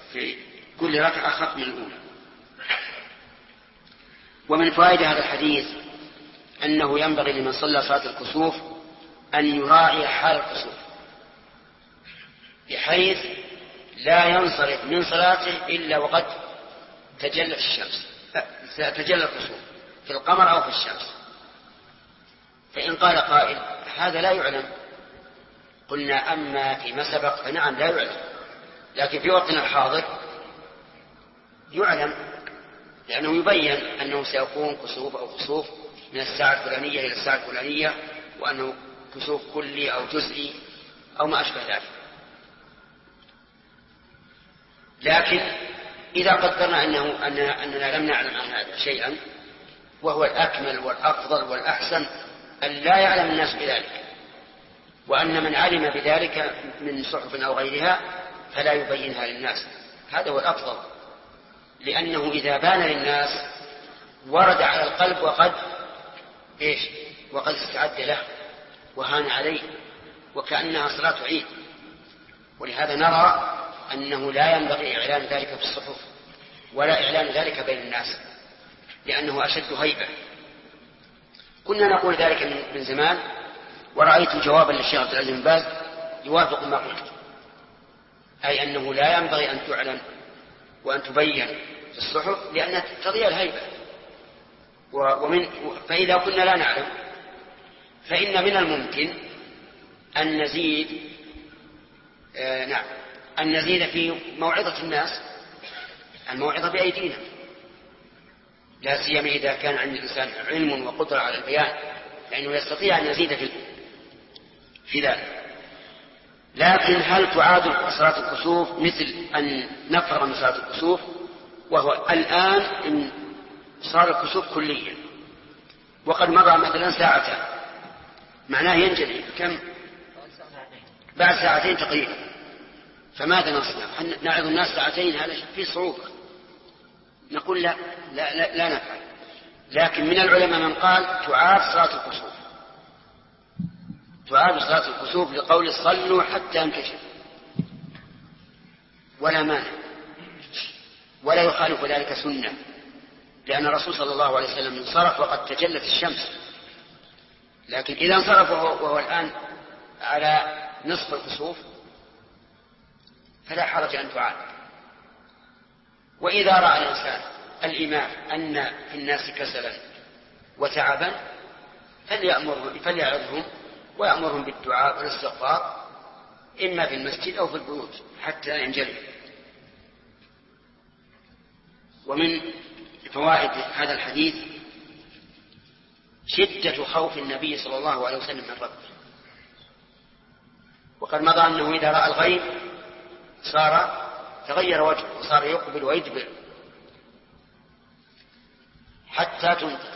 في كل ركعة خط من الأولى. ومن فوائد هذا الحديث أنه ينبغي لمن صلى صلاة الكسوف أن يراعي حال الكسوف، بحيث لا ينصرف من صلاته إلا وقد تجلت الشمس، تجلى الكسوف في القمر أو في الشمس. فإن قال قائل هذا لا يعلم، قلنا أما فيما سبق فنعم لا يعلم، لكن في وقتنا الحاضر يعلم، لأنه يبين أنه سيكون كسوف أو خسوف من الساعة الفلانية إلى الساعة الفلانية، وأنه كسوف كلي أو جزئي أو ما أشبه ذلك. لكن إذا قدرنا أننا لم نعلم عن هذا شيئا، وهو الأكمل والأفضل والأحسن أن لا يعلم الناس بذلك، وأن من علم بذلك من صحف أو غيرها فلا يبينها للناس، هذا هو الأفضل، لأنه إذا بان للناس ورد على القلب وقد استعد له وهان عليه، وكأنها صلاة عيد. ولهذا نرى أنه لا ينبغي إعلان ذلك في الصحف ولا إعلان ذلك بين الناس، لأنه أشد هيبة. كنا نقول ذلك من زمان، ورأيت جوابا للشيخ عبد العزيز بن باز يوافق ما قلت، أي أنه لا ينبغي أن تعلن وأن تبين في الصحف لأنها تضيع الهيبة. فإذا كنا لا نعلم فإن من الممكن أن نزيد في موعظة الناس، الموعظة بأيدينا، لا سيما إذا كان عند الإنسان علم وقدرة على البيان، لأنه يستطيع أن يزيد في ذلك. لكن هل تعاد صلاة الكسوف مثل أن نفرغ من صلاة الكسوف؟ وهو الآن إن صار الكسوف كليا وقد مضى مثلا ساعتان، معناه ينجلي كم؟ بعد ساعتين تقريبا. فماذا نصنع؟ نعظ الناس ساعتين؟ هذا في صعوبة. نقول لا نفعل. لكن من العلماء من قال تعاد صلاة الكسوف، تعاد صلاة الكسوف لقول صلوا حتى ينكشف، ولا مانع، ولا يخالف ذلك سنة، لأن الرسول صلى الله عليه وسلم انصرف وقد تجلت الشمس. لكن إذا انصرف وهو الآن على نصف الكسوف فلا حرج أن تعاد. وإذا رأى الإنسان الإمام أن في الناس كسلا وتعبا فليعظهم ويأمرهم بالدعاء والاستغفار، إما في المسجد أو في البيوت حتى ينجلي. ومن فوائد هذا الحديث شدة خوف النبي صلى الله عليه وسلم من ربه، وقد مضى أنه إذا رأى الغيب تغير وجهه وصار يقبل ويدبر حتى تنطق.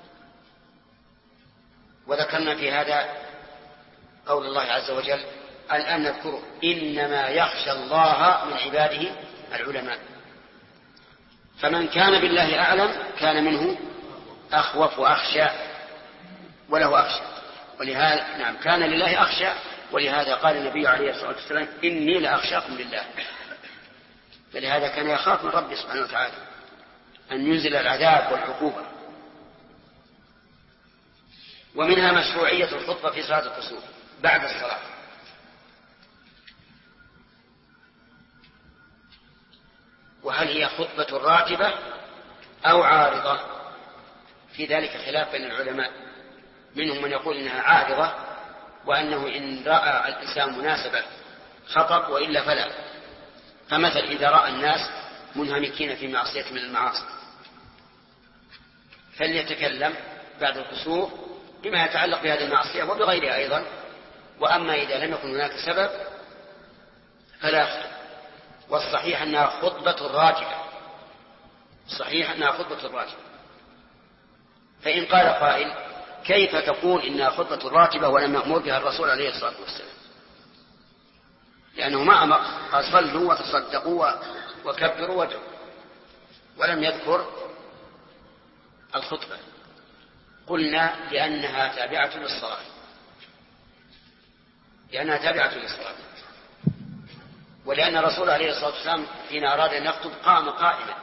وذكرنا في هذا قول الله عز وجل الآن نذكره: إنما يخشى الله من عباده العلماء. فمن كان بالله أعلم كان منه أخوف وأخشى وله أخشى، ولهذا كان لله أخشى، ولهذا قال النبي عليه الصلاة والسلام إني لأخشاكم لله. فلهذا كان يخاف من ربه سبحانه وتعالى أن ينزل العذاب والعقوبة. ومنها مشروعية الخطبة في صلاة الكسوف بعد الصلاة، وهل هي خطبة راتبة أو عارضة؟ في ذلك خلاف بين العلماء، منهم من يقول إنها عارضة، وأنه إن رأى الإنسان مناسبة خطب وإلا فلا. فمثل إذا رأى الناس منهمكين في معصية من المعاصي فليتكلم بعد الكسوف بما يتعلق بهذه المعصية وبغيرها أيضا. وأما إذا لم يكن هناك سبب فلا يخطب. والصحيح أنها خطبة راتبة، صحيح أنها خطبة راتبة. فإن قال قائل كيف تقول إنها خطبة راتبة ولم يأمر بها الرسول عليه الصلاة والسلام؟ لأنه ما أمر، قال صلوا وتصدقوا وكبروا وادعوا، ولم يذكر الخطبة. قلنا لأنها تابعة للصلاة، ولأن الرسول عليه الصلاة والسلام حين أراد أن يخطب قام قائما،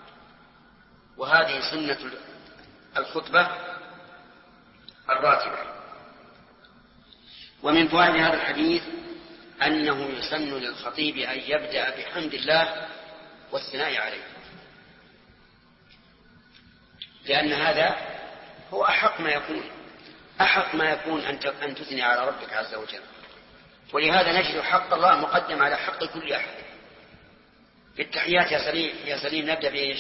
وهذه سنة الخطبة الراتبة. ومن فوائد هذا الحديث أنه يسن للخطيب أن يبدأ بحمد الله والثناء عليه، لأن هذا هو أحق ما يكون أن تثني على ربك عز وجل. ولهذا نجد حق الله مقدم على حق كل أحد. في التحيات يا سليم نبدأ بإيش؟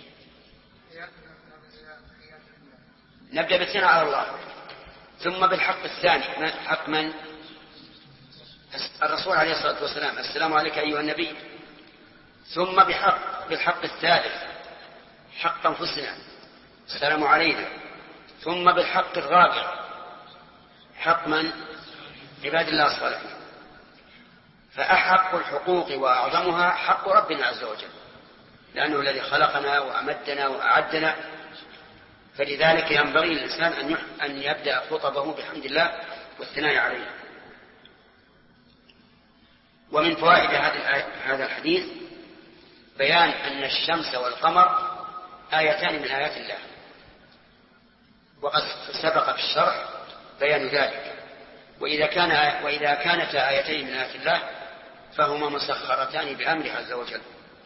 نبدأ بالثناء على الله، ثم بالحق الثاني حق من؟ الرسول عليه الصلاة والسلام، السلام عليك أيها النبي. ثم بالحق الثالث حق أنفسنا، السلام علينا. ثم بالحق الرابع حق من؟ عباد الله الصالحين. فأحق الحقوق وأعظمها حق ربنا عز وجل، لأنه الذي خلقنا وأمدنا وأعدنا، فلذلك ينبغي للإنسان أن يبدأ خطبه بحمد الله والثناء عليه. ومن فوائد هذا الحديث بيان أن الشمس والقمر آيتان من آيات الله، وقد سبق في الشرح بيان ذلك. وإذا كانتا آيتين من آيات الله فهما مسخرتان بأمره عز وجل،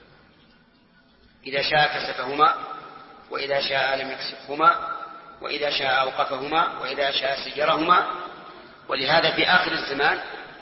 إذا شاء كسفهما، وإذا شاء لم يكسفهما، وإذا شاء أوقفهما، وإذا شاء سيرهما. ولهذا في آخر الزمان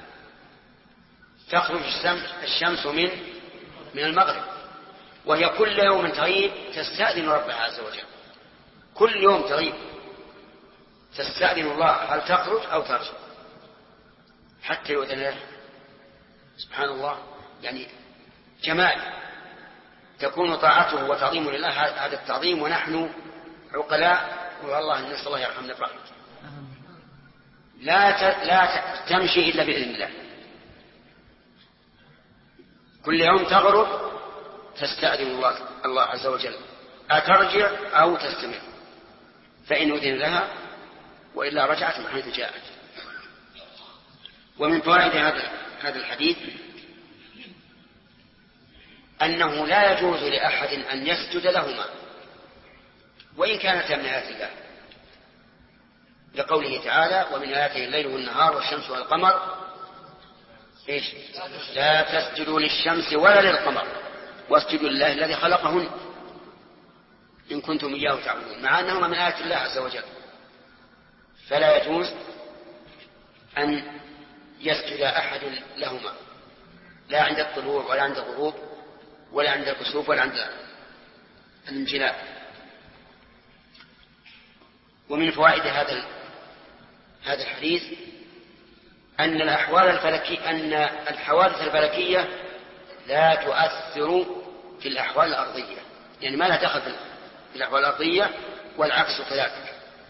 تخرج الشمس من المغرب، وهي كل يوم تغيب تستأذن ربها عز وجل، كل يوم تغيب تستأذن الله هل تخرج أو ترجع حتى يؤذن له. سبحان الله، يعني جمال تكون طاعته وتعظيم لله هذا التعظيم، ونحن عقلاء والله نسأل الله يرحمنا برحمته لا تمشي إلا بإذن الله. كل يوم تغرب تستأذن الله عز وجل أترجع أو تستمر، فإن أذن لها وإلا رجعت من حيث جاءت. ومن فوائد هذا الحديث أنه لا يجوز لأحد أن يسجد لهما وإن كانتا من آيات الله، لقوله تعالى ومن آياته الليل والنهار والشمس والقمر لا تسجدوا للشمس ولا للقمر واسجدوا لله الذي خلقهن إن كنتم إياه تعبدون، مع أنهما من آيات الله عز وجل. فلا يجوز أن يسجد أحد لهما، لا عند الطلوع ولا عند الغروب ولا عند الكسوف ولا عند الانجلاء. ومن فوائد هذا الحديث أن الحوادث الفلكية لا تؤثر في الأحوال الأرضية، يعني ما لها دخل في الأحوال الأرضية، والعكس كذلك.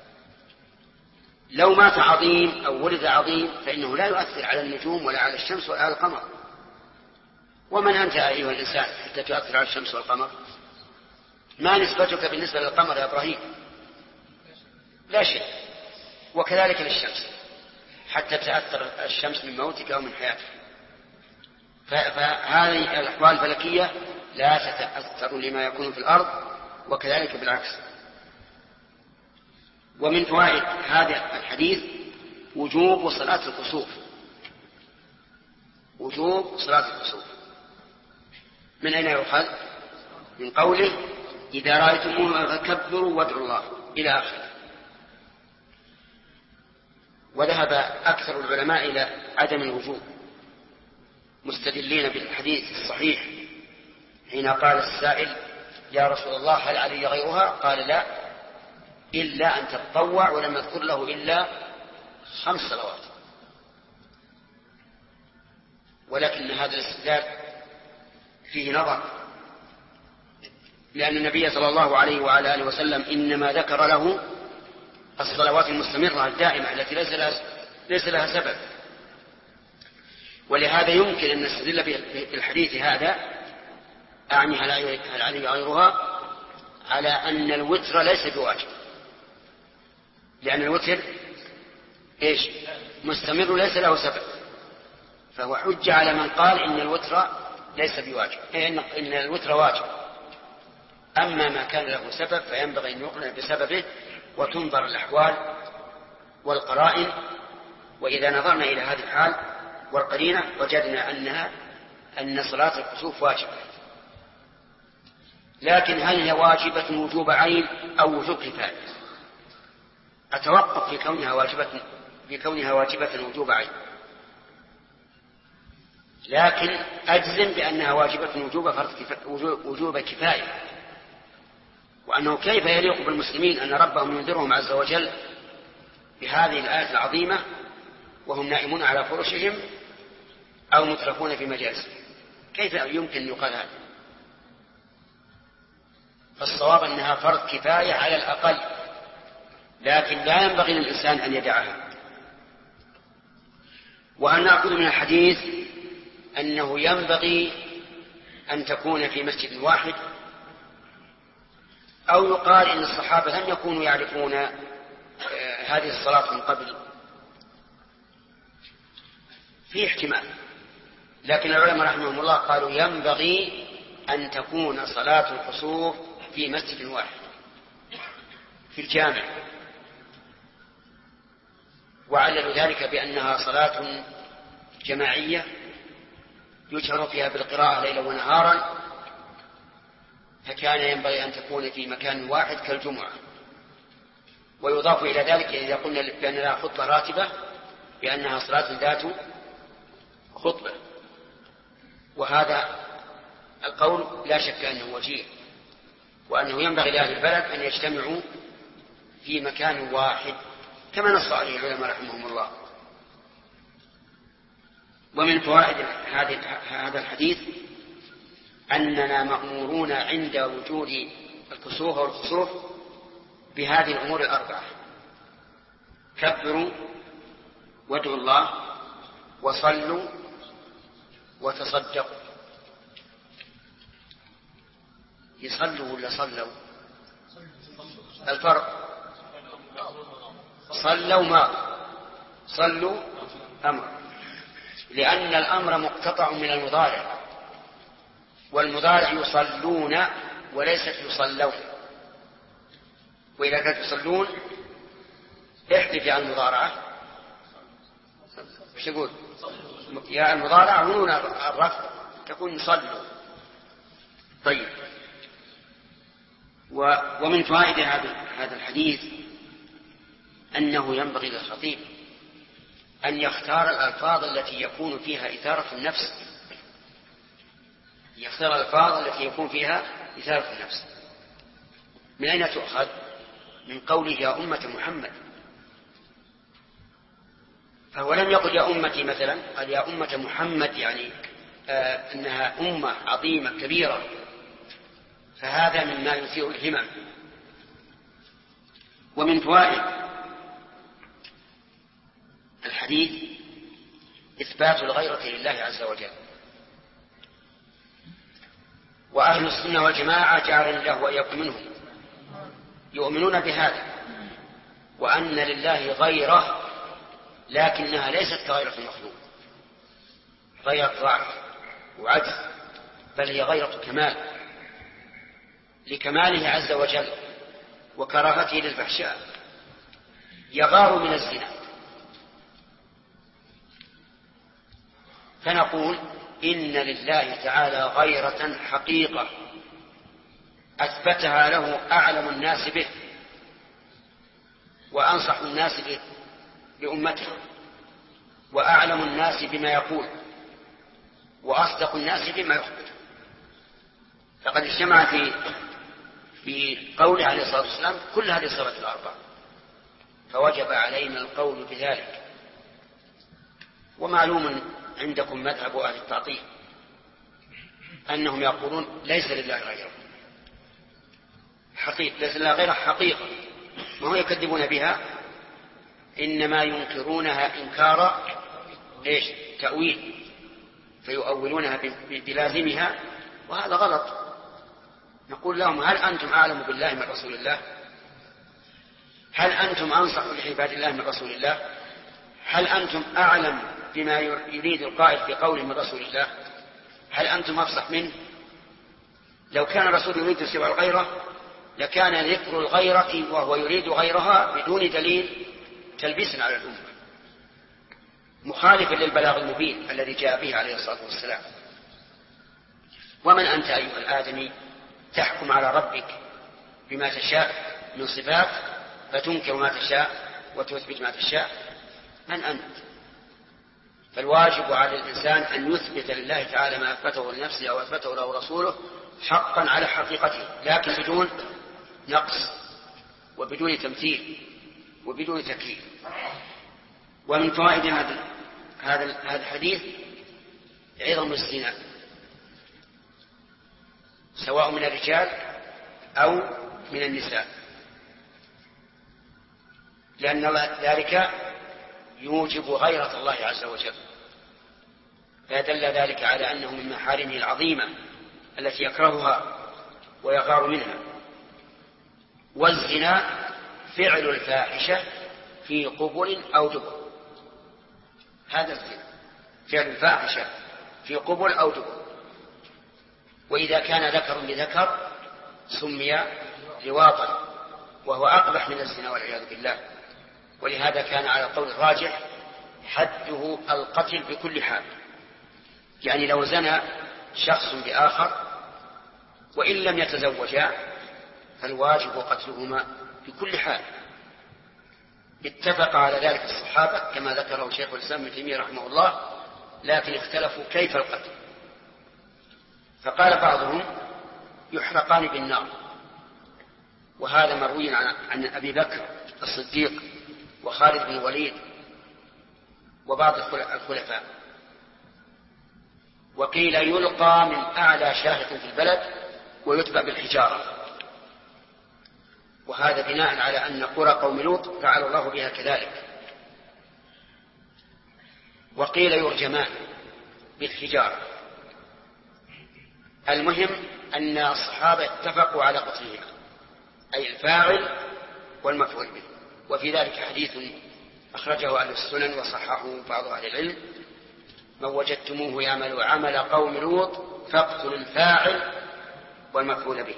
لو مات عظيم أو ولد عظيم فإنه لا يؤثر على النجوم ولا على الشمس ولا على القمر. ومن أنت أيها الإنسان حتى تؤثر على الشمس والقمر؟ ما نسبتك بالنسبة للقمر يا إبراهيم؟ لا شيء. وكذلك للشمس حتى تأثر الشمس من موتك أو من حياتك. فهذه الأحوال الفلكية لا تتأثر لما يكون في الأرض، وكذلك بالعكس. ومن فوائد هذا الحديث وجوب صلاة الكسوف، وجوب صلاة الكسوف. من أين يؤخذ؟ من قوله إذا رأيتموه فكبروا وادعوا الله إلى آخره. وذهب أكثر العلماء إلى عدم الوجوب، مستدلين بالحديث الصحيح حين قال السائل يا رسول الله هل علي غيرها؟ قال لا، إلا أن تتطوع، ولم يذكر له إلا 5 صلوات. ولكن هذا الاستدلال فيه نظر، لأن النبي صلى الله عليه وعلى آله وسلم إنما ذكر له الصلوات المستمرة الدائمة التي ليس لها سبب. ولهذا يمكن أن نستدل بالحديث هذا، أعني هل علي غيرها، على أن الوتر ليس بواجب، لأن الوتر مستمر ليس له سبب. فهو حجة على من قال إن الوتر ليس بواجب، إن الوتر واجب. أما ما كان له سبب فينبغي أن يقنع بسببه وتنظر الأحوال والقرائن. وإذا نظرنا إلى هذه الحال والقرينة وجدنا أن صلاة الكسوف واجبة. لكن هل هي واجبة وجوب عين أو وجوب كفاية؟ أتوقف في كونها واجبة وجوب عين، لكن أجزم بأنها واجبة وجوب كفاية، وأنه كيف يليق بالمسلمين أن ربهم ينذرهم عز وجل بهذه الآية العظيمة وهم نائمون على فرشهم أو مترفون في مجالسهم. كيف يمكن أن يقال هذا؟ فالصواب أنها فرض كفاية على الأقل، لكن لا ينبغي للإنسان أن يدعها. وأن نأخذ من الحديث أنه ينبغي أن تكون في مسجد واحد، أو يقال إن الصحابة لم يكونوا يعرفون هذه الصلاة من قبل، في احتمال. لكن العلماء رحمهم الله قالوا ينبغي أن تكون صلاة الكسوف في مسجد واحد في الجامع، وعللوا ذلك بأنها صلاة جماعية يجهر فيها بالقراءة ليلا ونهارا، فكان ينبغي أن تكون في مكان واحد كالجمعة. ويضاف إلى ذلك إذا قلنا بأن لها خطبة راتبة بأنها صلاة ذات خطبة، وهذا القول لا شك أنه وجيه، وأنه ينبغي لأهل البلد أن يجتمعوا في مكان واحد كما نص عليه العلماء رحمهم الله. ومن فوائد هذا الحديث أننا مأمورون عند وجود الكسوف والخسوف بهذه الأمور الأربعة: كبروا وادعوا الله وصلوا وتصدقوا. يصلوا ولا صلوا؟ الفرق صلوا ما صلوا أمر، لأن الأمر مقتطع من المضارع، والمضارع يصلون وليست يصلون. وإذا كانت يصلون احذف عن المضارعة، ايش تقول؟ يا المضارعة ونون الرفع تكون يصلوا. طيب، ومن فوائد هذا الحديث أنه ينبغي للخطيب أن يختار الألفاظ التي يكون فيها إثارة النفس، يختار الألفاظ التي يكون فيها إثارة النفس. من أين تؤخذ؟ من قوله يا أمة محمد، فهو لم يقل يا أمتي مثلا، قال يا أمة محمد، يعني أنها أمة عظيمة كبيرة، فهذا مما يثير الهمم. ومن فوائد الحديث إثبات الغيرة لله عز وجل. وأهل السنة والجماعة جعلنا الله وإياكم منهم يؤمنون بهذا، وأن لله غيرة لكنها ليست كغيرة المخلوق، غيرة ضعف وعجز، بل هي غيرة كمال، لكماله عز وجل وكراهته للفحشاء، يغار من الزنا. فنقول إن لله تعالى غيرة حقيقة أثبتها له أعلم الناس به وأنصح الناس بأمته وأعلم الناس بما يقول وأصدق الناس بما يخبر. فقد اجتمع في قوله عليه الصلاة والسلام كل هذه الصفات الأربع، فوجب علينا القول بذلك. ومعلوم عندكم مذهب أهل التعطيل أنهم يقولون ليس لله غيره حقيقة، ليس لله غيره حقيقة، وهم يكذبون بها، إنما ينكرونها إنكار تأويل، فيؤولونها بلازمها، وهذا غلط. نقول لهم هل أنتم أعلم بالله من رسول الله؟ هل أنتم أنصح لعباد الله من رسول الله؟ هل أنتم أعلم بما يريد القائل في قوله من رسول الله، هل أنتم أفصح منه؟ لو كان الرسول يريد سوى الغيرة لكان ذكر الغيرة وهو يريد غيرها بدون دليل تلبيسا على الأمة، مخالفا للبلاغ المبين الذي جاء به عليه الصلاة والسلام. ومن أنت أيها الآدمي تحكم على ربك بما تشاء من صفات فتنكر ما تشاء وتثبت ما تشاء؟ من أنت؟ فالواجب على الإنسان أن يثبت لله تعالى ما أثبته لنفسه أو أثبته له رسوله حقا على حقيقته، لكن بدون نقص وبدون تمثيل وبدون تكييف. ومن فوائد هذا الحديث عظم الزنا سواء من الرجال أو من النساء، لأن ذلك يوجب غيرة الله عز وجل، فدل ذلك على أنه من محارمه العظيمة التي يكرهها ويغار منها. والزنا فعل الفاحشة في قبل أو دبر، هذا الزنا فعل الفاحشة في قبل أو دبر، وإذا كان ذكر لذكر سمي لواطا وهو أقبح من الزنا والعياذ بالله. ولهذا كان على القول الراجح حده القتل بكل حال، يعني لو زنى شخص بآخر وإن لم يتزوجا فالواجب قتلهما بكل حال. اتفق على ذلك الصحابة كما ذكره شيخ الإسلام ابن تيمية رحمه الله، لكن اختلفوا كيف القتل، فقال بعضهم يحرقان بالنار، وهذا مروي عن أبي بكر الصديق وخالد بن الوليد وبعض الخلفاء. وقيل يلقى من أعلى شاهق في البلد ويتبع بالحجارة، وهذا بناء على أن قرى قوم لوط فعل الله بها كذلك. وقيل يرجمان بالحجارة. المهم أن الصحابة اتفقوا على قتلهما، أي الفاعل والمفعول به. وفي ذلك حديث أخرجه أهل السنن وصححه بعض أهل العلم: من وجدتموه يعمل عمل قوم لوط فاقتلوا الفاعل والمفعول به.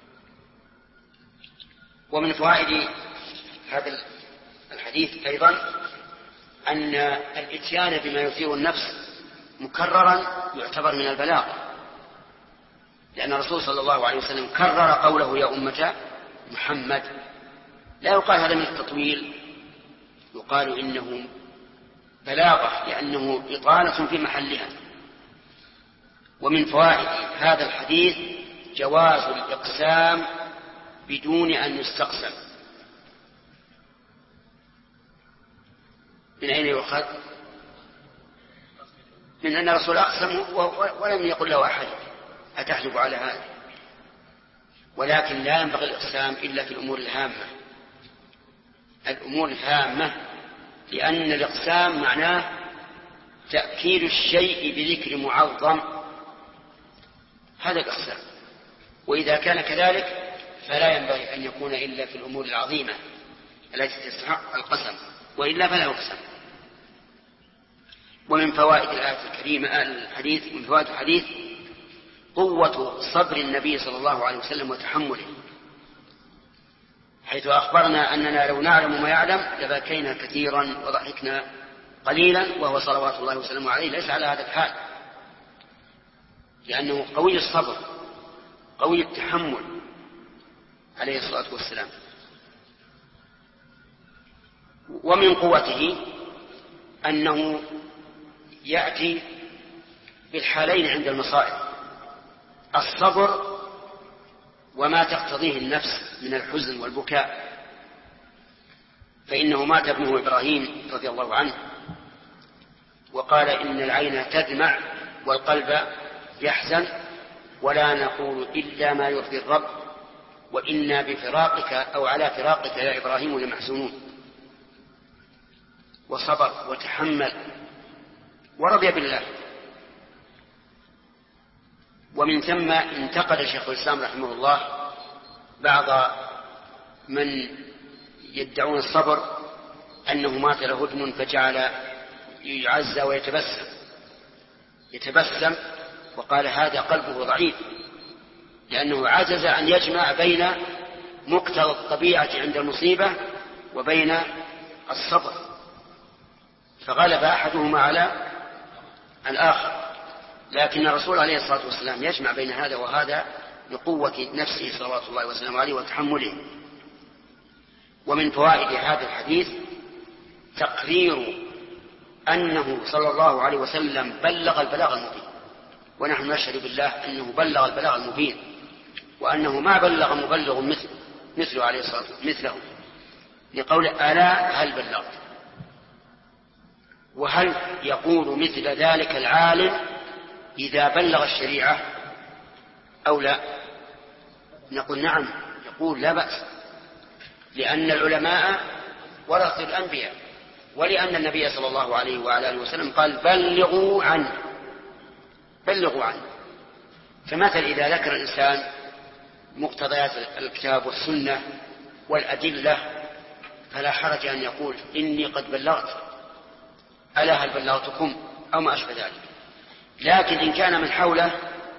ومن فوائد هذا الحديث أيضا أن الإتيان بما يثير النفس مكررا يعتبر من البلاغ، لأن الرسول صلى الله عليه وسلم كرر قوله يا أمة محمد، لا يقال هذا من التطويل، يقال إنه بلاغة لأنه إطالة في محلها. ومن فوائد هذا الحديث جواز الإقسام بدون أن يستقسم. من أين يؤخذ؟ من أن الرسول أقسم ولم يقل له أحد أتحلف على هذا، ولكن لا ينبغي الإقسام إلا في الأمور الهامة، الأمور الهامة، لأن الإقسام معناه تأكيد الشيء بذكر معظم، هذا الإقسام. وإذا كان كذلك فلا ينبغي أن يكون إلا في الأمور العظيمة التي تستحق القسم، وإلا فلا يقسم. ومن فوائد الآية الكريمة الحديث، من فوائد الحديث قوة صبر النبي صلى الله عليه وسلم وتحمله، حيث أخبرنا أننا لو نعلم ما يعلم لبكينا كثيرا وضحكنا قليلا، وهو صلوات الله وسلامه عليه ليس على هذا الحال، لأنه قوي الصبر قوي التحمل عليه الصلاة والسلام. ومن قوته أنه يأتي بالحالين عند المصائب: الصبر وما تقتضيه النفس من الحزن والبكاء، فإنه مات ابنه إبراهيم رضي الله عنه وقال إن العين تدمع والقلب يحزن ولا نقول إلا ما يرضي الرب وإنا بفراقك أو على فراقك يا إبراهيم لمحزونون. وصبر وتحمل ورضي بالله. ومن ثم انتقد شيخ الإسلام رحمه الله بعض من يدعون الصبر أنه مات له ابن فجعل يعزى يتبسم، وقال هذا قلبه ضعيف، لأنه عجز أن يجمع بين مقتضى الطبيعة عند المصيبة وبين الصبر، فغلب أحدهما على الآخر. لكن الرسول عليه الصلاة والسلام يجمع بين هذا وهذا بقوة نفسه صلوات الله وسلامه عليه وتحمله. ومن فوائد هذا الحديث تقرير أنه صلى الله عليه وسلم بلغ البلاغ المبين، ونحن نشهد بالله أنه بلغ البلاغ المبين، وأنه ما بلغ مبلغ مثله عليه الصلاة والسلام مثله، لقول ألا هل بلغت. وهل يقول مثل ذلك العالم إذا بلغ الشريعة أو لا؟ نقول نعم، يقول لا بأس، لأن العلماء ورثوا الأنبياء، ولأن النبي صلى الله عليه وعلى آله وسلم قال بلغوا عنه. فمثل إذا ذكر الإنسان مقتضيات الكتاب والسنة والأدلة فلا حرج أن يقول إني قد بلغت، ألا هل بلغتكم أو ما أشبه ذلك. لكن إن كان من حوله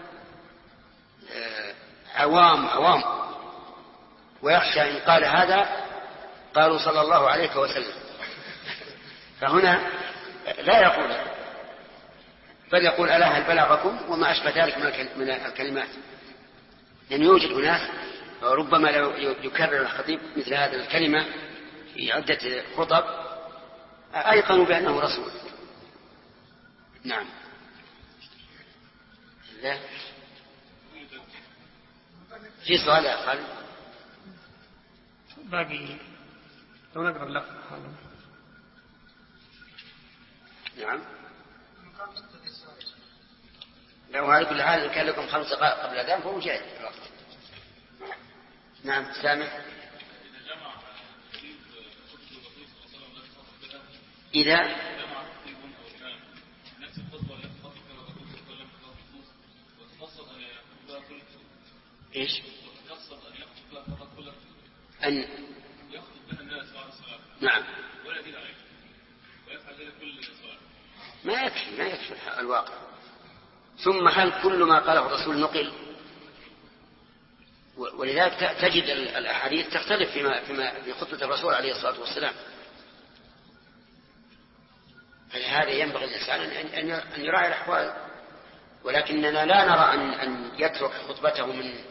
عوام ويخشى إن قال هذا قالوا صلى الله عليه وسلم، فهنا لا يقول، بل يقول ألا هل بلغكم وما أشبه ذلك من الكلمات. لأن يوجد أناس ربما لو يكرر الخطيب مثل هذه الكلمة في عدة خطب أيقنوا بأنه رسول. نعم. لا في سؤال آخر باقي لو نقرأ اللفظ. نعم. لو هذه كل حال كان لكم 5 دقائق قبل الأذان فهو جاهز الوقت. نعم سامح. إذا إيش؟ أن يخطب بها الناس بعد الصلاة. نعم. ولا دين عليه. ويفعل ذلك كل الصلاة. ما يكفي الواقع. ثم هل كل ما قاله الرسول نقل؟ ولذلك تجد الأحاديث تختلف في خطبة الرسول عليه الصلاة والسلام. فلهذا ينبغي الإنسان أن يراعي الأحوال، ولكننا لا نرى أن يترك خطبته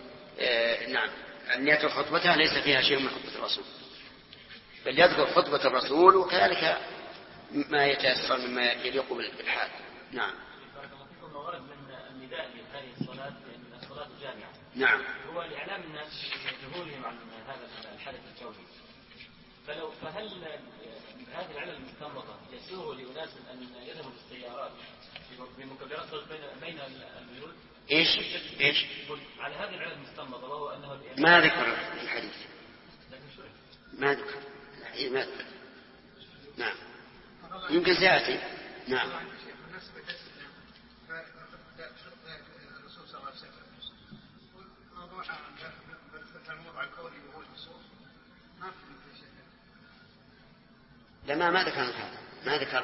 أن يترك خطبته ليس فيها شيء من خطبة الرسول، بل يذكر خطبة الرسول وكذلك ما يتيسر مما يليق بالحال. نعم. ورد من النداء لهذه الصلاة من الصلاة الجامعة. نعم. هو لإعلام الناس جهولهم عن هذا الحدث الكوني. فهل هذه العلل المستنبطة يسوغ لأناس أن يذهبوا بالسيارات بمكبرات صوت بين البيوت؟ إيش؟ على هذه العلل المستنبطة وهو أنه ما ذكر الحديث. ما ذكر. نعم. يمكن سيأتي. نعم. لما ما ذكرنا هذا، ما ذكرنا.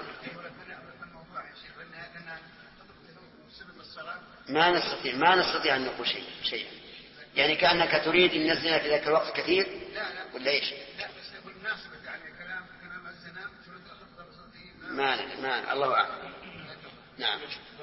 ما نستطيع أن نقول شيئا. يعني كأنك تريد أن نزلنا في ذاك الوقت كثير ولا إيش؟ لا بس يقول مناسبة يعني كلام الزنا تريد أخذ ما الله أعلم. نعم.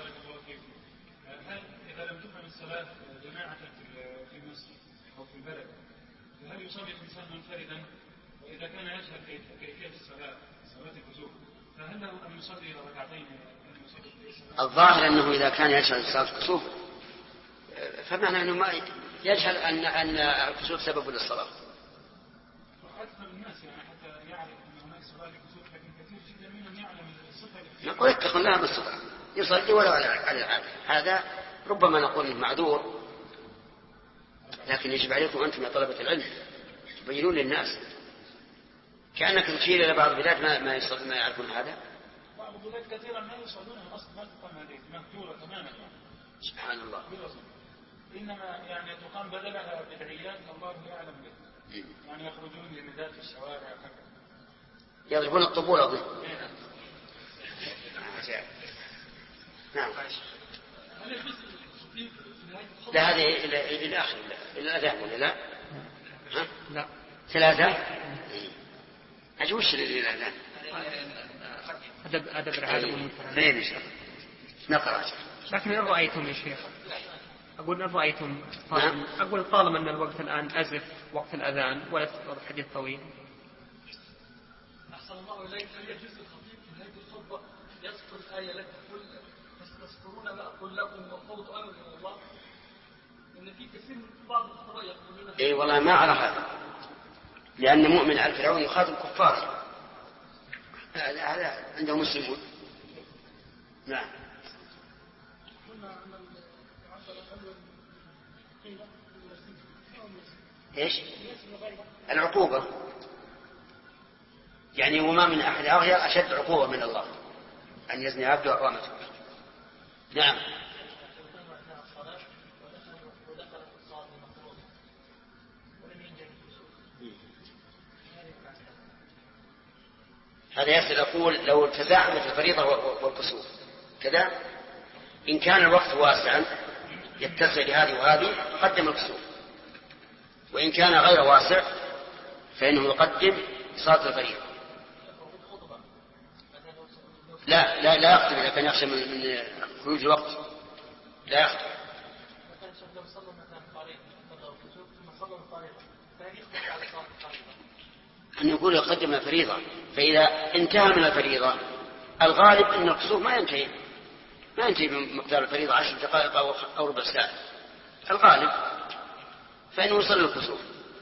هل إذا لم تفهم الصلاة جماعة في المسجد أو في البلد هل يصلي الإنسان منفردا؟ وإذا كان يجهل كيفية صلاة الكسوف فهل له أن يصلي ركعتين؟ الظاهر أنه إذا كان يجهل صلاة الكسوف فمعنى أنه ما يجهل أن الكسوف سبب للصلاة. أكثر الناس يعني حتى يعرف أن هناك صلاة الكسوف، لكن كثير جدا منهم يعلم الصفة. نقول اتقوا الله بالصلاة يصلي ولو على العادة، هذا ربما نقول معذور، لكن يجب عليكم أنتم يا طلبة العلم تبينون للناس. كأنك تشير إلى بعض البلاد ما يعرفون هذا. بعض البلاد كثيرا ما يصلون الأصل ما تقام هذه مهجورة تماما. سبحان الله. إنما يعني تقام بدلها بدعيات الله يعلم به. يعني يخرجون لنداء في الشوارع يضربون الطبول أظن. نعم. لا هذه إلى آخر إلى الأذان ولا لا؟ ها؟ لا. ثلاثة. أجوش للأذان. أدب العالم والمنكرات. زين إن شاء الله. نقرأ. لكن إن رأيتم يا شيخ، أقول إن رأيتم نعم. أقول طالما أن الوقت الآن أزف وقت الأذان ولا تفضل حديث طويل. أحسن الله إليك. هل يجوز الخطيب في نهاية الخطبة يذكر الآية التي تقول تذكرون ما أقول لكم وفوض أمر إلى الله؟ لأن في كثير من بعض الخطباء يقولون إيه والله ما أرى هذا، لأن مؤمن على فرعون يخاطب كفار، هذا عنده مسلمون. نعم. إيش العقوبة؟ يعني وما من أحد أغير أشد عقوبة من الله أن يزني عبده أقوامته. نعم. هذا يسأل يقول لو تزاحمت الفريضة والكسوف كذا، إن كان الوقت واسعا يتسع لهذه وهذه قدم الكسوف، وإن كان غير واسع فإنه يقدم صلاة الفريضة. لا يخطب إذا كان يخشى من خروج الوقت لا يخطب. أن يقول يقدم الفريضة، فإذا انتهى من الفريضة الغالب أن الكسوف ما ينتهي بمقدار الفريضة 10 دقائق أو ربع ساعة الغالب، فإنه يصلي الكسوف.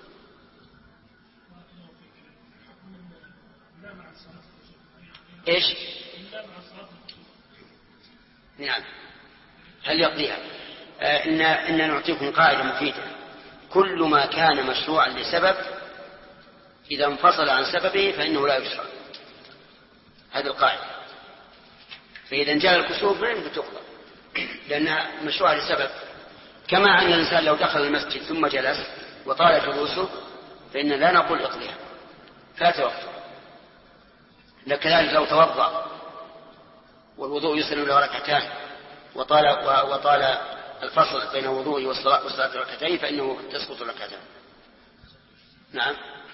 إيش؟ نعم. هل يقضيها؟ إن نعطيكم قاعدة مفيدة: كل ما كان مشروعا لسبب إذا انفصل عن سببه فإنه لا يشرع. هذه القاعدة. فإذا جاء الكسوف ما يمكن تقضى لأنها مشروعة لسبب، كما أن الإنسان لو دخل المسجد ثم جلس وطال جلوسه فإن لا نقول اقضيها فات وقته. كذلك لو توضأ والوضوء يسلم له ركعتان وطال الفصل بين وضوءه والصلاة ركعتين فإنه تسقط ركعتان. نعم.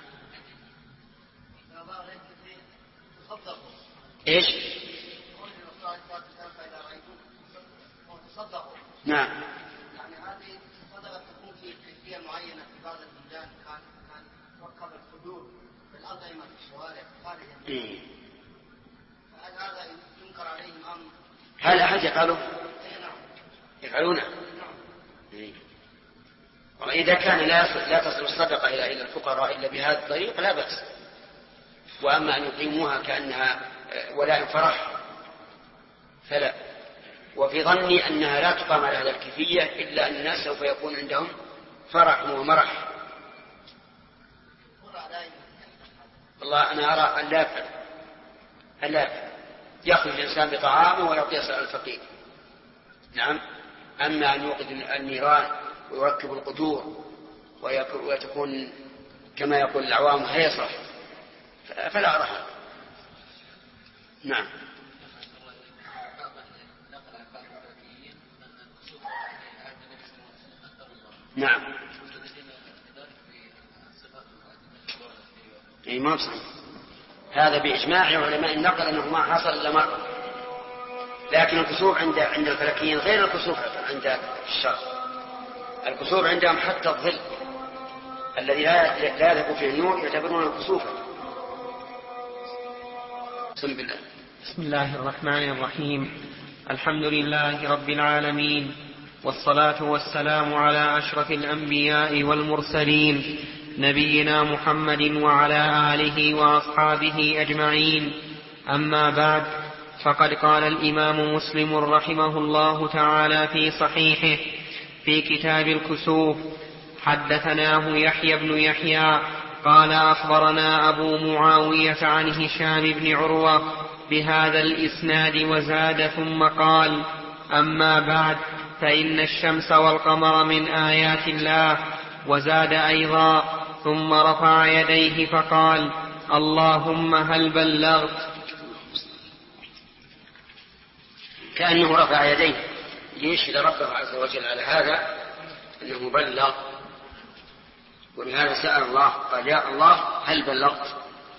إيش؟ نعم. يعني هذه الصدقة تكون في كيفية معينة في بعض البلدان كان وقف الحدود بالأطعمة في الشوارع خارج. هل هذا ينكر عليهم أم؟ هل أحد يفعله؟ يفعلونه؟ وإذا كان لا تصل الصدقة إلى الفقراء إلا بهذا الطريق لا بأس. وأما أن يقيموها كأنها ولاء فرح فلا. وفي ظني أنها لا تقام على هذا الكيفية إلا أن الناس سوف يكون عندهم فرح ومرح. والله أنا أرى أن لا يفعل يأخذ الإنسان بطعامه ويعطيه الفقير. نعم. أما أن يوقد النيران ويركب القدور وتكون كما يقول العوام هيصة فلا أرى. نعم. نعم. أي ما صحيح. هذا بإجماع علماء النقل أنه ما حصل إلا مرة، لكن الكسوف عند الفلكيين غير الكسوف عند الشرع. الكسوف عندهم حتى الظل الذي لا يذهب فيه النور يعتبرونه كسوفا. بسم الله الرحمن الرحيم. الحمد لله رب العالمين، والصلاة والسلام على أشرف الأنبياء والمرسلين نبينا محمد وعلى آله وأصحابه أجمعين. أما بعد، فقد قال الإمام مسلم رحمه الله تعالى في صحيحه في كتاب الكسوف: حدثناه يحيى بن يحيى قال أخبرنا أبو معاوية عن هشام بن عروة بهذا الإسناد وزاد ثم قال: أما بعد، فإن الشمس والقمر من آيات الله. وزاد أيضا: ثم رفع يديه فقال: اللهم هل بلغت. كأنه رفع يديه ليشهد ربه عز وجل على هذا أنه بلغ، ولهذا سأل الله قال يا الله هل بلغت؟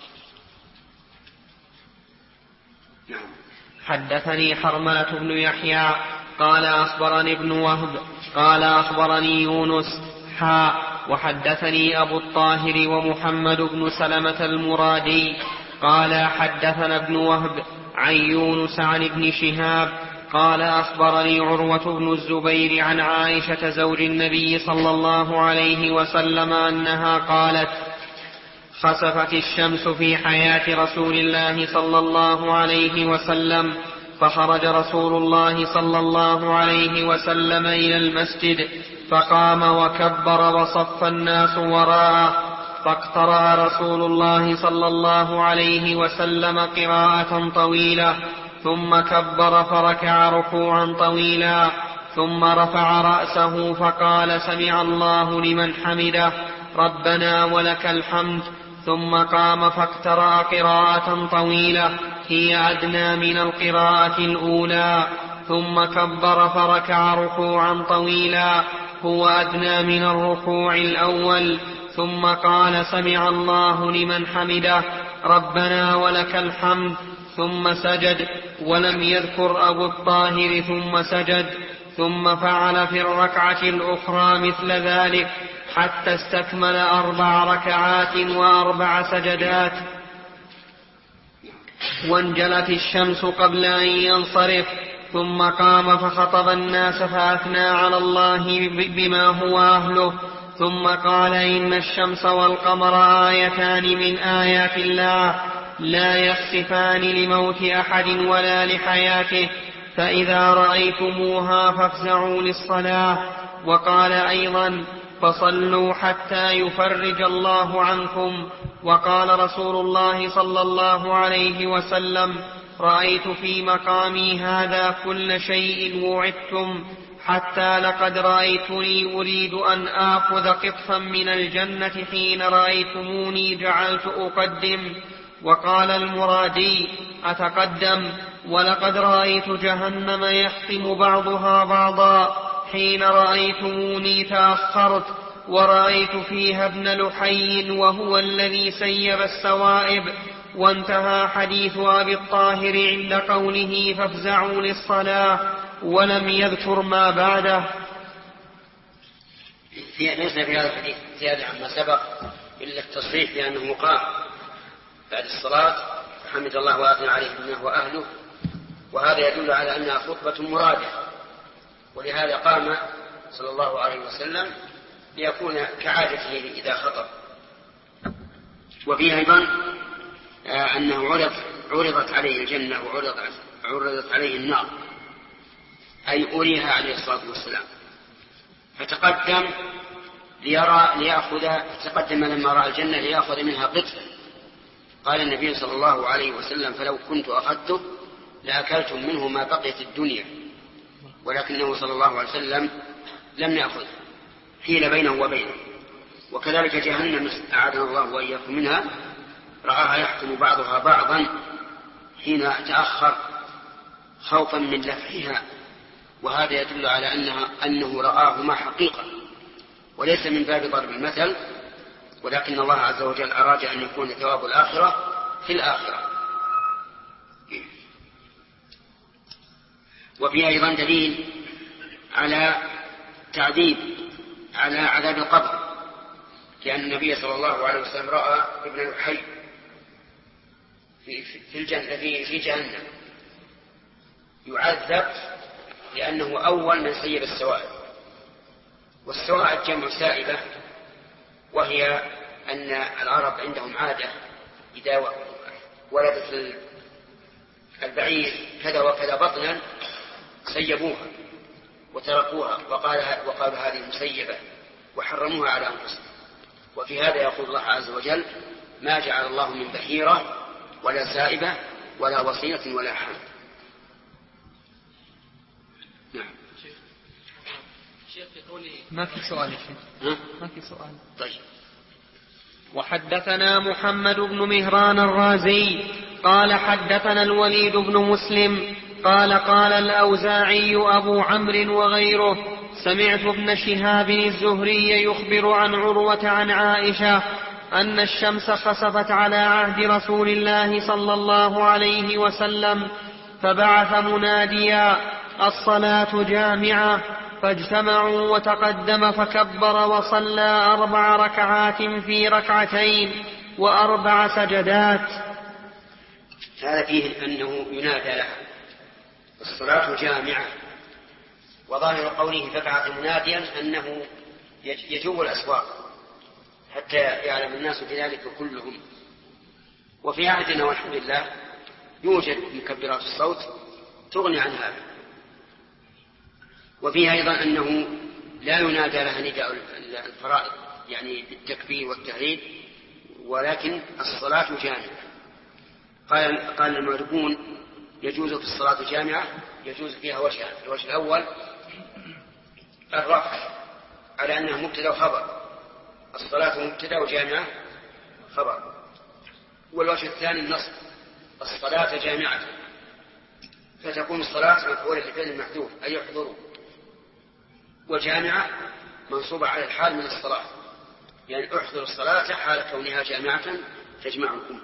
نعم. حدثني حرملة بن يحيى قال أخبرني ابن وهب قال أخبرني يونس وحدثني أبو الطاهر ومحمد بن سلمة المرادي قال حدثنا ابن وهب عن يونس عن ابن شهاب قال أخبرني عروة بن الزبير عن عائشة زوج النبي صلى الله عليه وسلم أنها قالت خسفت الشمس في حياة رسول الله صلى الله عليه وسلم فخرج رسول الله صلى الله عليه وسلم إلى المسجد فقام وكبر وصف الناس وراءه فاقترأ رسول الله صلى الله عليه وسلم قراءة طويلة ثم كبر فركع ركوعا طويلا ثم رفع رأسه فقال سمع الله لمن حمده ربنا ولك الحمد ثم قام فاقترأ قراءة طويلة هي أدنى من القراءة الأولى ثم كبر فركع ركوعا طويلا هو أدنى من الركوع الأول ثم قال سمع الله لمن حمده ربنا ولك الحمد ثم سجد ولم يذكر أبو الطاهر ثم سجد ثم فعل في الركعة الأخرى مثل ذلك حتى استكمل 4 ركعات و4 سجدات وانجلت الشمس قبل أن ينصرف ثم قام فخطب الناس فأثنى على الله بما هو أهله ثم قال إن الشمس والقمر آيتان من آيات الله لا يخسفان لموت أحد ولا لحياته فإذا رأيتموها فافزعوا للصلاة وقال أيضا فصلوا حتى يفرج الله عنكم وقال رسول الله صلى الله عليه وسلم رأيت في مقامي هذا كل شيء وعدتم حتى لقد رأيتني أريد أن آخذ قطفا من الجنة حين رأيتموني جعلت أقدم وقال المرادي أتقدم ولقد رأيت جهنم يحطم بعضها بعضا حين رأيتموني تأخرت ورأيت فيها ابن لحي وهو الذي سيب السوائب وانتهى حديث أبي الطاهر عند قوله فافزعوا للصلاة ولم يذكر ما بعده. ليس في هذا الحديث زيادة عما سبق إلا التصريح بأنه قام بعد الصلاة حمد الله وأثنى عليه بما هو أهله وهذا يدل على أنها خطبة مرادة ولهذا قام صلى الله عليه وسلم ليكون كعادته إذا خطب. وفيه أيضا أنه عرضت عليه الجنة وعرضت عليه النار أي أريها عليه الصلاة والسلام فتقدم تقدم لما رأى الجنة ليأخذ منها قطفا قال النبي صلى الله عليه وسلم فلو كنت أخذته لأكلتم منه ما بقيت الدنيا ولكنه صلى الله عليه وسلم لم يأخذ حيل بينه وبينه. وكذلك جهنم أعاذنا الله وإياكم منها رآها يحكم بعضها بعضا حين تأخر خوفا من لفحها وهذا يدل على أنه رآهما حقيقة وليس من باب ضرب المثل ولكن الله عز وجل أراد أن يكون ثواب الآخرة في الآخرة. وفي أيضا دليل على على عذاب القبر لأن النبي صلى الله عليه وسلم رأى ابن لحي في الجنة في جهنم يعذب لأنه أول من سيب السوائب والسوائب جمع سائبة وهي أن العرب عندهم عادة إذا ولدت البعير كذا وكذا بطنا سيبوها وتركوها وقالوا هذه مسيبة وحرموها على أنفسهم. وفي هذا يقول الله عز وجل ما جعل الله من بحيرة ولا سائبة ولا وصية ولا حام. نعم. ما في سؤال يا شيخ. ما في سؤال. طيب. وحدثنا محمد بن مهران الرازي قال حدثنا الوليد بن مسلم قال الأوزاعي أبو عمرو وغيره سمعت ابن شهاب الزهري يخبر عن عروة عن عائشة أن الشمس خسفت على عهد رسول الله صلى الله عليه وسلم فبعث مناديا الصلاة جامعة فاجتمعوا وتقدم فكبر وصلى 4 ركعات في ركعتين و4 سجدات. هذا فيه أنه ينادى لها الصلاة جامعة، وظاهر قوله فبعث مناديا أنه يجوب الأسواق حتى يعلم الناس بذلك كلهم. وفي عهدنا والحمد لله يوجد مكبرات الصوت تغني عن هذا. وفيه أيضا أنه لا ينادى لها نداء الفرائض يعني بالتكبير والتهليل، ولكن الصلاة جامعة. قال المعربون يجوز في الصلاة جامعة يجوز فيها وجهان. الوجه الأول الرفع على أنها مبتدأ وخبر، الصلاة مبتدأ وجامعة خبر. والوجه الثاني النصب، الصلاة جامعة، فتكون الصلاة مفعولة لفعل المحذوف أي يحضروا، وجامعة منصوبة على الحال من الصلاة، يعني احضر الصلاة حال كونها جامعة تجمعكم.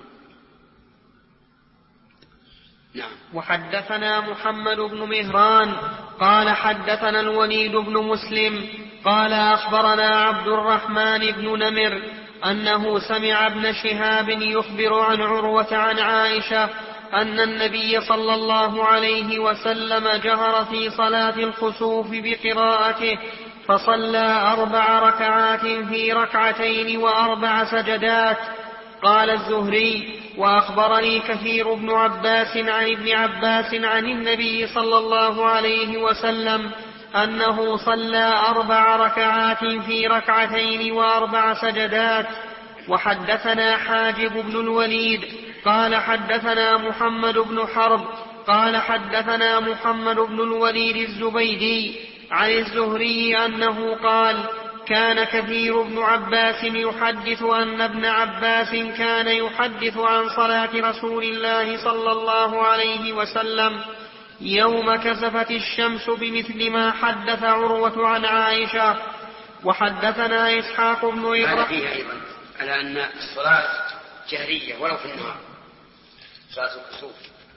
نعم. وحدثنا محمد بن مهران قال حدثنا الوليد بن مسلم قال أخبرنا عبد الرحمن بن نمر أنه سمع ابن شهاب يخبر عن عروة عن عائشة أن النبي صلى الله عليه وسلم جهر في صلاة الخسوف بقراءته فصلى 4 ركعات في ركعتين و4 سجدات. قال الزهري وأخبرني كثير بن عباس عن ابن عباس عن النبي صلى الله عليه وسلم أنه صلى 4 ركعات في ركعتين و4 سجدات. وحدثنا حاجب بن الوليد قال حدثنا محمد بن حرب قال حدثنا محمد بن الوليد الزبيدي عن الزهري أنه قال كان كثير بن عباس يحدث أن ابن عباس كان يحدث عن صلاة رسول الله صلى الله عليه وسلم يوم كسفت الشمس بمثل ما حدث عروة عن عائشة. وحدثنا إسحاق بن إبراهيم. هذا فيه أيضا على أن الصلاة جهرية ولو في النهار، صلاة الكسوف.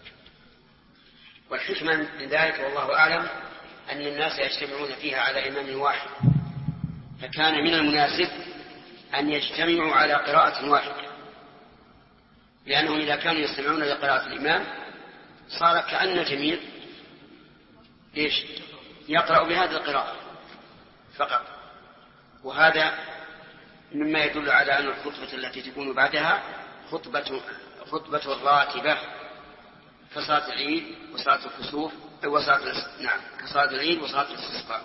والحكمة من ذلك والله أعلم أن الناس يجتمعون فيها على إمام واحد، فكان من المناسب أن يجتمعوا على قراءة واحدة، لأنهم إذا كانوا يستمعون لقراءة الإمام صار كأن الجميع يقرأ بهذه القراءة فقط. وهذا مما يدل على أن الخطبة التي تكون بعدها خطبة الراتبة كصلاة العيد وصلاة الكسوف كصلاة العيد وصلاة الاستسقاء.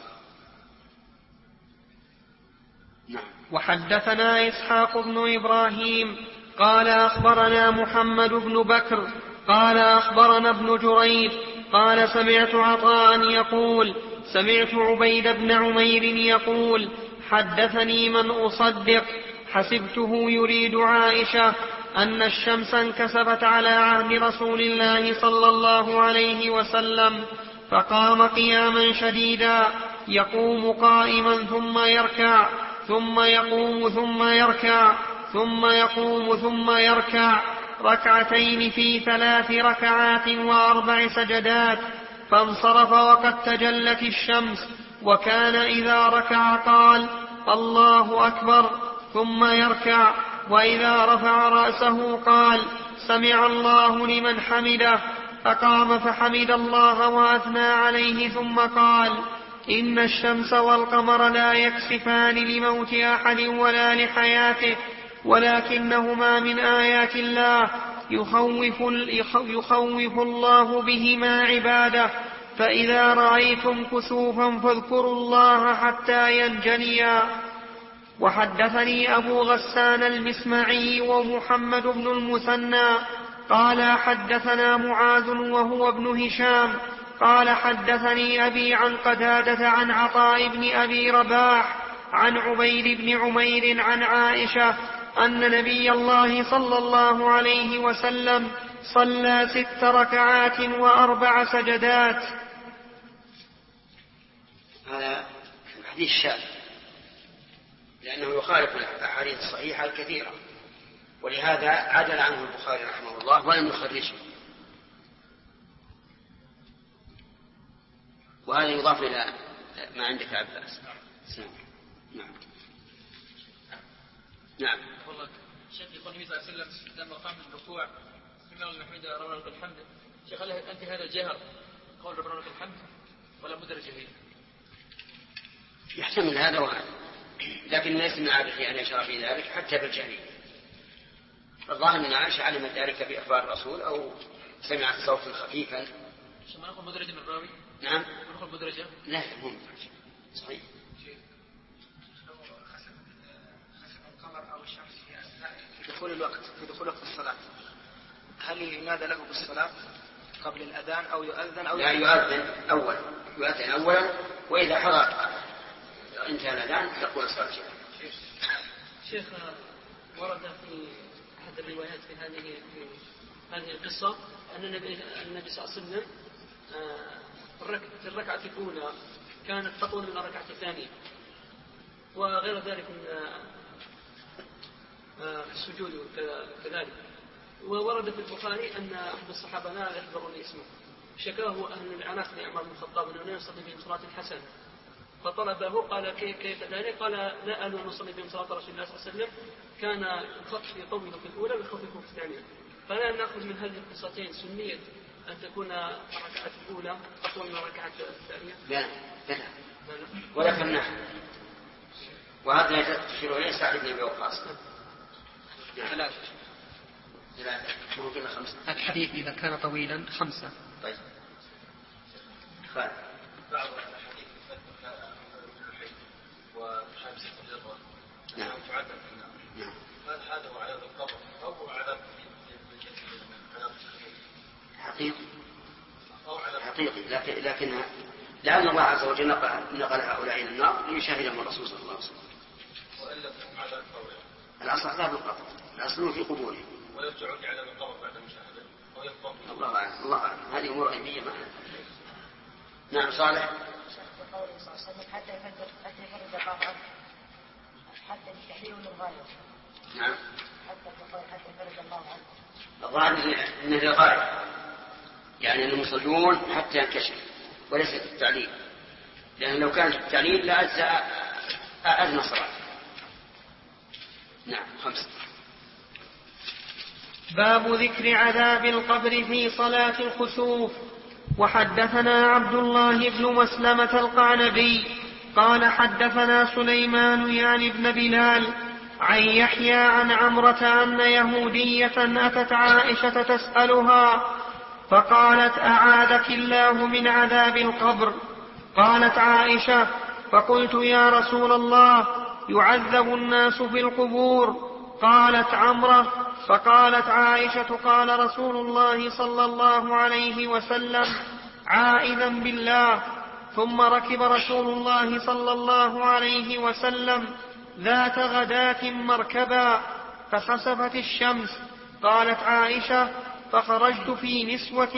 نعم. وحدثنا إسحاق بن إبراهيم قال أخبرنا محمد بن بكر قال أخبرنا ابن جريج قال سمعت عطاء يقول سمعت عبيد بن عمير يقول حدثني من أصدق حسبته يريد عائشة أن الشمس انكسفت على عهد رسول الله صلى الله عليه وسلم فقام قياما شديدا يقوم قائما ثم يركع ثم يقوم ثم يركع ثم يقوم ثم يركع ركعتين في 3 ركعات و4 سجدات. فانصرف وقد تجلت الشمس وكان إذا ركع قال الله أكبر ثم يركع، وإذا رفع رأسه قال سمع الله لمن حمده، فقام فحمد الله وأثنى عليه ثم قال إن الشمس والقمر لا يكسفان لموت أحد ولا لحياته ولكنهما من آيات الله يخوف الله بهما عباده، فإذا رأيتم كسوفا فاذكروا الله حتى ينجليا. وحدثني أبو غسان المسمعي ومحمد بن المثنى قال حدثنا معاذ وهو ابن هشام قال حدثني أبي عن قتادة عن عطاء بن أبي رباح عن عبيد بن عمير عن عائشة أن نبي الله صلى الله عليه وسلم صلى 6 ركعات و4 سجدات. هذا الحديث شاذ لأنه يخالف الأحاديث الصحيحة الكثيرة، ولهذا عدل عنه البخاري رحمه الله ولم يخرجه. وهذا يضاف إلى ما عندك عباس. نعم. نعم. والله شيخ يقول النبي صلى الله عليه وسلم لما قام من الركوع سمع الله الحمد ربنا لك الحمد. شيخ هل أنت هذا الجهر قول ربنا لك الحمد ولا مدرج فيه؟ يحتمل هذا وهذا، لكن ليس من عادته أن يشرع في ذلك حتى بالجهل. الظاهر من عائشة علمت ذلك بإخبار الرسول أو سمعت صوتا خفيفا. ما نقول مدرجة من الراوي؟ نعم. ما نقول مدرجة؟ لا مو مدرجة. صحيح. القمر أو الشمس في دخول الوقت الصلاة، هل ينادى له بالصلاة قبل الأذان أو يؤذن أو لا يؤذن أولا وإذا حضر انتهى الأذان تقول الصلاة. شيخ ورد في أحد الروايات في هذه القصة أن النبي صلى الله عليه وسلم في الركعة الأولى كانت تطول من الركعة الثانية، وغير ذلك من السجود كذلك. وورد في البخاري أن أحد الصحابة لا يحضرني اسمه شكاه أهل العناق لعمر بن الخطاب أنه لا يصلي بهم صلاة الحسن، فطلبه قال كيف ذلك؟ قال لا أن نصلي بهم صلاة رسول الله صلى الله عليه وسلم كان الخطف يطول في الأولى ويخفف في الثانية. فلا نأخذ من هذه القصتين سنية أن تكون الركعة الأولى أطول من الركعة الثانية؟ لا ولكن وهذا تشير إليه سعد بن أبي وقاص. ثلاثة ممكن 5. الحديث إذا كان طويلا 5. طيب. بعض الحديث وحبس الجرة نعم. تعذب في النار. نعم. هل هذا هو عذاب القبر أو عذاب حقيقي؟ لكن لأن الله عز وجل نقل هؤلاء إلى النار ليشاهدهم الرسول صلى الله عليه وسلم. وإلا فهم عذاب القبر. الأصل عذاب القبر، الأصل في قبورهم. ويرجعون لعذاب القبر بعد المشاهدة أو يبقون. الله أعلم. هذه أمور غيبية معنا. نعم صالح. قوله صلى الله عليه وسلم حتى يفرد الله عنه، حتى التحليل للغاية. نعم. حتى يفرد الله عنه. الظاهر أنه للغاية، يعني المصلون حتى ينكشف وليس التعليل، لأن لو كان التعليل لأجزأ أدنى صلاة. نعم. 5. باب ذكر عذاب القبر في صلاة الخسوف. وحدثنا عبد الله بن مسلمة القعنبي قال حدثنا سليمان يعني بن بلال عن يحيى عن عمرة أن يهودية أتت عائشة تسألها فقالت أعاذك الله من عذاب القبر. قالت عائشة فقلت يا رسول الله يعذب الناس في القبور. قالت عمرة فقالت عائشة قال رسول الله صلى الله عليه وسلم عائذا بالله. ثم ركب رسول الله صلى الله عليه وسلم ذات غداة مركبا فخسفت الشمس. قالت عائشة فخرجت في نسوة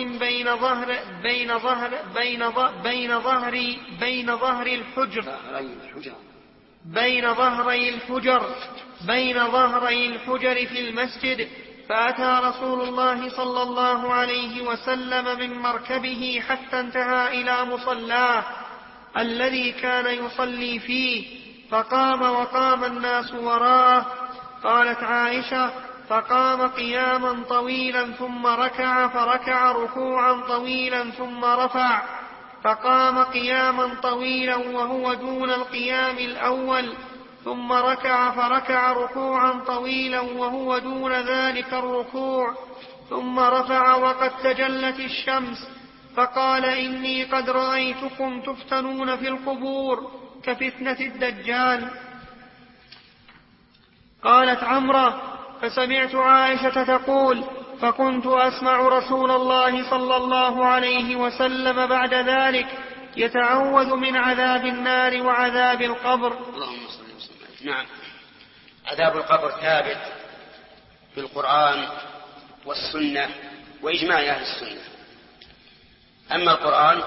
بين ظهري الحجر في المسجد. فأتى رسول الله صلى الله عليه وسلم من مركبه حتى انتهى إلى مصلاه الذي كان يصلي فيه فقام وقام الناس وراءه. قالت عائشة فقام قياما طويلا ثم ركع فركع ركوعا طويلا ثم رفع فقام قياما طويلا وهو دون القيام الأول ثم ركع فركع ركوعا طويلا وهو دون ذلك الركوع ثم رفع وقد تجلت الشمس. فقال إني قد رأيتكم تفتنون في القبور كفتنة الدجال. قالت عمرة فسمعت عائشة تقول فكنت أسمع رسول الله صلى الله عليه وسلم بعد ذلك يتعوذ من عذاب النار وعذاب القبر. اللهم صل وسلم. نعم. عذاب القبر ثابت في القرآن والسنة وإجماع أهل السنة. أما القرآن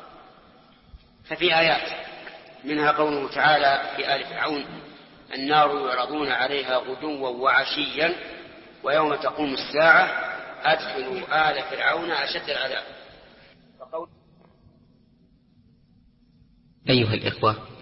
ففي آيات منها قوله تعالى في آل فرعون النار يعرضون عليها غدوا وعشيا ويوم تقوم الساعة أدخلوا آل فرعون أشد العذاب. أيها الإخوة،